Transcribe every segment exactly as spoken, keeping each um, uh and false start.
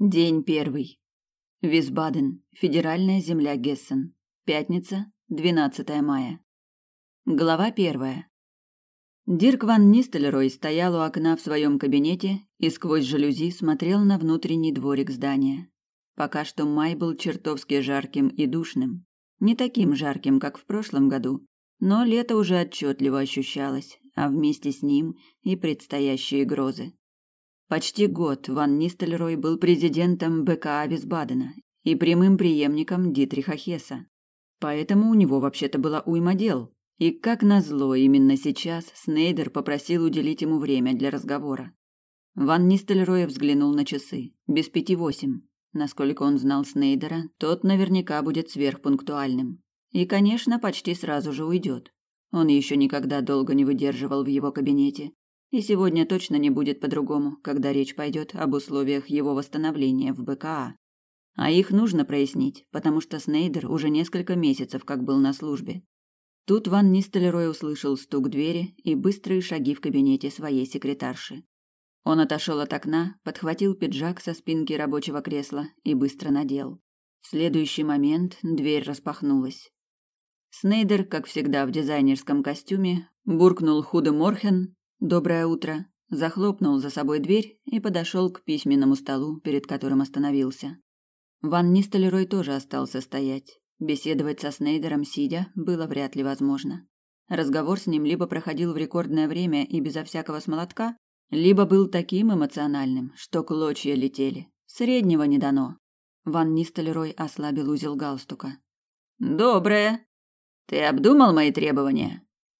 День первый. Висбаден. Федеральная земля Гессен. Пятница, двенадцатое мая. Глава первая. Дирк ван Нистельрой стоял у окна в своем кабинете и сквозь жалюзи смотрел на внутренний дворик здания. Пока что май был чертовски жарким и душным. Не таким жарким, как в прошлом году, но лето уже отчетливо ощущалось, а вместе с ним и предстоящие грозы. Почти год ван Нистельрой был президентом БКА Висбадена и прямым преемником Дитриха Хесса. Поэтому у него вообще-то была уйма дел. И как назло, именно сейчас Снейдер попросил уделить ему время для разговора. Ван Нистельрой взглянул на часы. Без пяти восемь. Насколько он знал Снейдера, тот наверняка будет сверхпунктуальным. И, конечно, почти сразу же уйдет. Он еще никогда долго не выдерживал в его кабинете. И сегодня точно не будет по-другому, когда речь пойдет об условиях его восстановления в БКА. А их нужно прояснить, потому что Снейдер уже несколько месяцев как был на службе. Тут ван Нистельрой услышал стук двери и быстрые шаги в кабинете своей секретарши. Он отошел от окна, подхватил пиджак со спинки рабочего кресла и быстро надел. В следующий момент дверь распахнулась. Снейдер, как всегда в дизайнерском костюме, буркнул «Худе Морхен», «Доброе утро», захлопнул за собой дверь и подошел к письменному столу, перед которым остановился. Ван Нистельрой тоже остался стоять. Беседовать со Снейдером сидя было вряд ли возможно. Разговор с ним либо проходил в рекордное время и безо всякого смолотка, либо был таким эмоциональным, что клочья летели. Среднего не дано. Ван Нистельрой ослабил узел галстука. «Доброе. Ты обдумал мои требования?»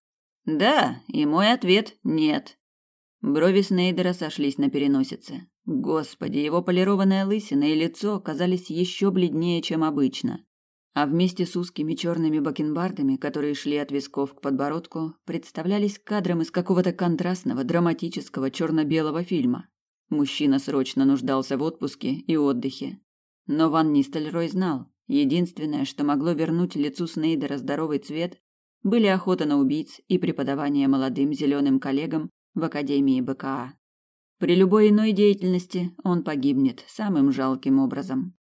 «Да, и мой ответ – нет». Брови Снейдера сошлись на переносице. Господи, его полированная лысина и лицо казались еще бледнее, чем обычно. А вместе с узкими черными бакенбардами, которые шли от висков к подбородку, представлялись кадром из какого-то контрастного, драматического черно-белого фильма. Мужчина срочно нуждался в отпуске и отдыхе. Но ван Нистельрой знал, единственное, что могло вернуть лицу Снейдера здоровый цвет, были охота на убийц и преподавание молодым зеленым коллегам в Академии БКА. При любой иной деятельности он погибнет самым жалким образом.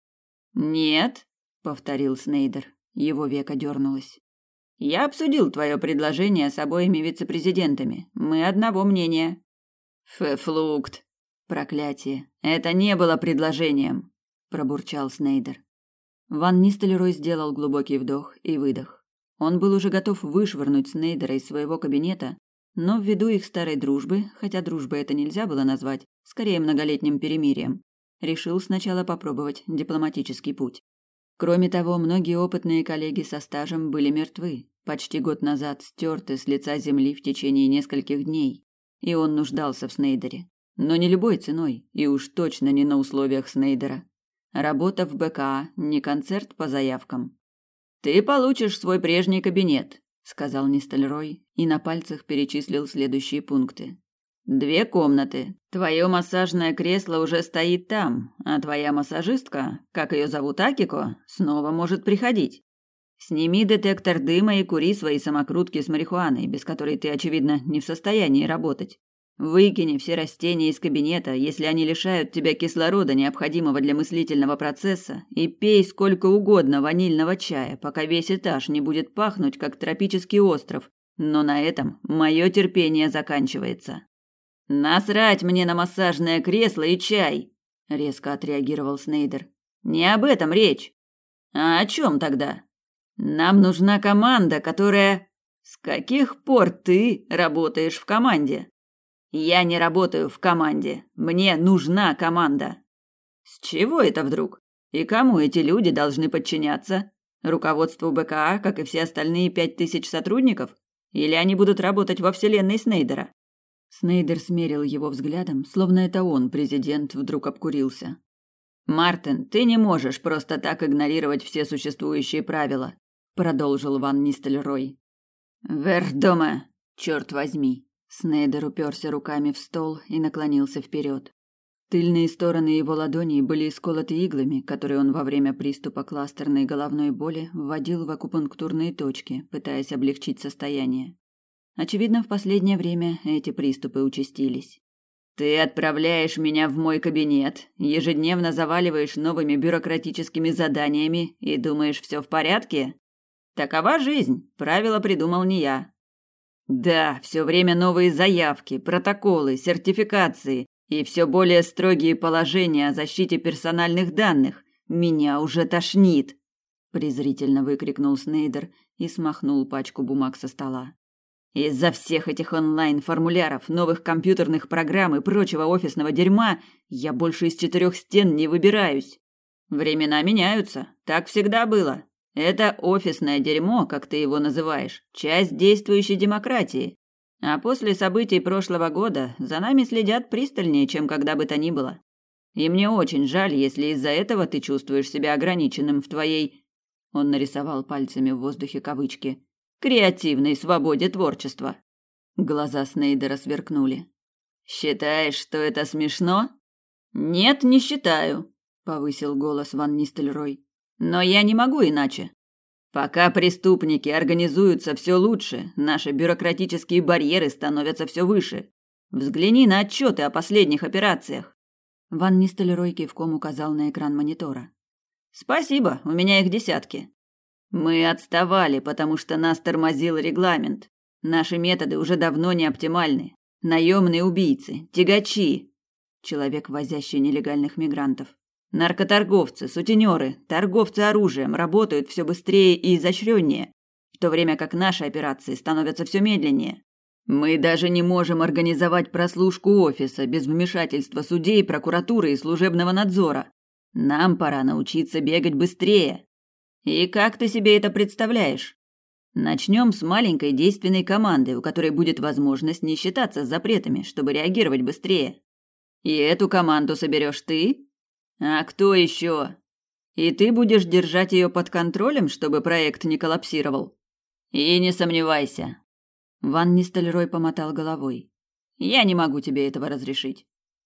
«Нет», — повторил Снейдер. Его веко дернулось. «Я обсудил твое предложение с обоими вице-президентами. Мы одного мнения». «Фефлукт! Проклятие! Это не было предложением!» — пробурчал Снейдер. Ван Нистельрой сделал глубокий вдох и выдох. Он был уже готов вышвырнуть Снейдера из своего кабинета, но ввиду их старой дружбы, хотя дружбой это нельзя было назвать, скорее многолетним перемирием, решил сначала попробовать дипломатический путь. Кроме того, многие опытные коллеги со стажем были мертвы, почти год назад стерты с лица земли в течение нескольких дней, и он нуждался в Снейдере. Но не любой ценой, и уж точно не на условиях Снейдера. Работа в БКА – не концерт по заявкам. «Ты получишь свой прежний кабинет», – сказал Нистельрой и на пальцах перечислил следующие пункты. «Две комнаты. Твое массажное кресло уже стоит там, а твоя массажистка, как ее зовут, Акико, снова может приходить. Сними детектор дыма и кури свои самокрутки с марихуаной, без которой ты, очевидно, не в состоянии работать. Выкини все растения из кабинета, если они лишают тебя кислорода, необходимого для мыслительного процесса, и пей сколько угодно ванильного чая, пока весь этаж не будет пахнуть, как тропический остров. Но на этом мое терпение заканчивается». «Насрать мне на массажное кресло и чай!» – резко отреагировал Снейдер. «Не об этом речь. А о чем тогда? Нам нужна команда, которая... С каких пор ты работаешь в команде?» «Я не работаю в команде. Мне нужна команда». «С чего это вдруг? И кому эти люди должны подчиняться? Руководству БКА, как и все остальные пять тысяч сотрудников? Или они будут работать во вселенной Снейдера?» Снейдер смерил его взглядом, словно это он, президент, вдруг обкурился. «Мартин, ты не можешь просто так игнорировать все существующие правила», – продолжил ван Нистельрой. «Вердома, черт возьми!» Снейдер уперся руками в стол и наклонился вперед. Тыльные стороны его ладоней были исколоты иглами, которые он во время приступа кластерной головной боли вводил в акупунктурные точки, пытаясь облегчить состояние. Очевидно, в последнее время эти приступы участились. Ты отправляешь меня в мой кабинет, ежедневно заваливаешь новыми бюрократическими заданиями и думаешь, все в порядке? Такова жизнь, правила придумал не я. Да, все время новые заявки, протоколы, сертификации и все более строгие положения о защите персональных данных. Меня уже тошнит, презрительно выкрикнул Снейдер и смахнул пачку бумаг со стола. Из-за всех этих онлайн-формуляров, новых компьютерных программ и прочего офисного дерьма я больше из четырех стен не выбираюсь. Времена меняются, так всегда было. Это офисное дерьмо, как ты его называешь, часть действующей демократии. А после событий прошлого года за нами следят пристальнее, чем когда бы то ни было. И мне очень жаль, если из-за этого ты чувствуешь себя ограниченным в твоей... Он нарисовал пальцами в воздухе кавычки. Креативной свободе творчества. Глаза Снейдера сверкнули. Считаешь, что это смешно? Нет, не считаю, повысил голос Ван Нистельрой. Но я не могу иначе. Пока преступники организуются все лучше, наши бюрократические барьеры становятся все выше. Взгляни на отчеты о последних операциях. Ван Нистельрой кивком указал на экран монитора. Спасибо, у меня их десятки. Мы отставали, потому что нас тормозил регламент. Наши методы уже давно не оптимальны. Наемные убийцы, тягачи, человек, возящий нелегальных мигрантов, наркоторговцы, сутенеры, торговцы оружием работают все быстрее и изощреннее, в то время как наши операции становятся все медленнее. Мы даже не можем организовать прослушку офиса без вмешательства судей, прокуратуры и служебного надзора. Нам пора научиться бегать быстрее. И как ты себе это представляешь? Начнем с маленькой действенной команды, у которой будет возможность не считаться с запретами, чтобы реагировать быстрее. И эту команду соберешь ты? А кто еще? И ты будешь держать ее под контролем, чтобы проект не коллапсировал? И не сомневайся. Ван Нистельрой помотал головой. Я не могу тебе этого разрешить.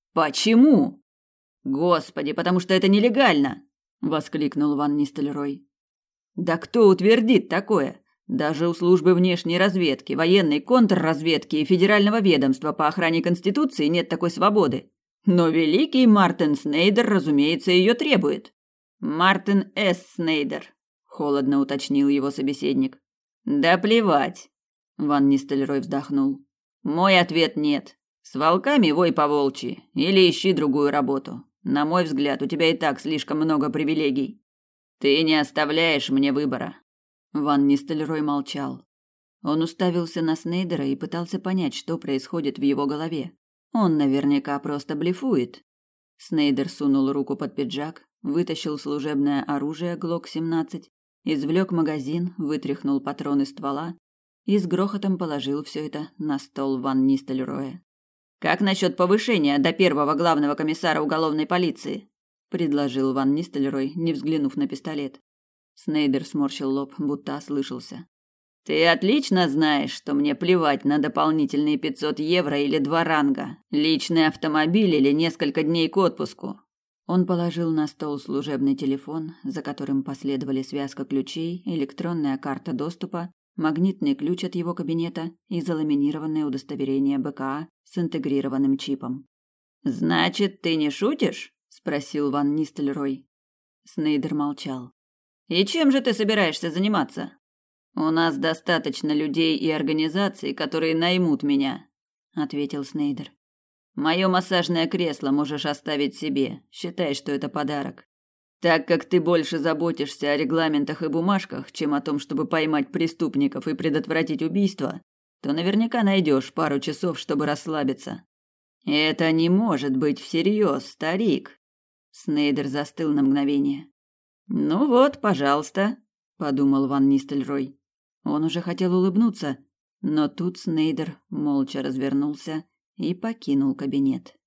Почему? Господи, потому что это нелегально, воскликнул Ван Нистельрой. Да кто утвердит такое? Даже у службы внешней разведки, военной контрразведки и федерального ведомства по охране Конституции нет такой свободы. Но великий Мартин Снейдер, разумеется, ее требует. Мартин С. Снейдер, холодно уточнил его собеседник. Да плевать. Ван Нистельрой вздохнул. Мой ответ нет. С волками вой по-волчьи или ищи другую работу. На мой взгляд, у тебя и так слишком много привилегий. Ты не оставляешь мне выбора. Ван Нистельрой молчал. Он уставился на Снейдера и пытался понять, что происходит в его голове. Он наверняка просто блефует. Снейдер сунул руку под пиджак, вытащил служебное оружие глок семнадцать, извлек магазин, вытряхнул патрон из ствола и с грохотом положил все это на стол Ван Нистельроя. «Как насчет повышения до первого главного комиссара уголовной полиции?» – предложил Ван Нистельрой, не взглянув на пистолет. Снейдер сморщил лоб, будто ослышался. «Ты отлично знаешь, что мне плевать на дополнительные пятьсот евро или два ранга, личный автомобиль или несколько дней к отпуску». Он положил на стол служебный телефон, за которым последовали связка ключей, электронная карта доступа, магнитный ключ от его кабинета и заламинированное удостоверение БКА с интегрированным чипом. «Значит, ты не шутишь?» – спросил Ван Нистельрой. Снейдер молчал. «И чем же ты собираешься заниматься?» «У нас достаточно людей и организаций, которые наймут меня», – ответил Снейдер. «Мое массажное кресло можешь оставить себе, считай, что это подарок. Так как ты больше заботишься о регламентах и бумажках, чем о том, чтобы поймать преступников и предотвратить убийство, то наверняка найдешь пару часов, чтобы расслабиться». «Это не может быть всерьез, старик». Снейдер застыл на мгновение. «Ну вот, пожалуйста», – подумал Ван Нистельрой. Он уже хотел улыбнуться, но тут Снейдер молча развернулся и покинул кабинет.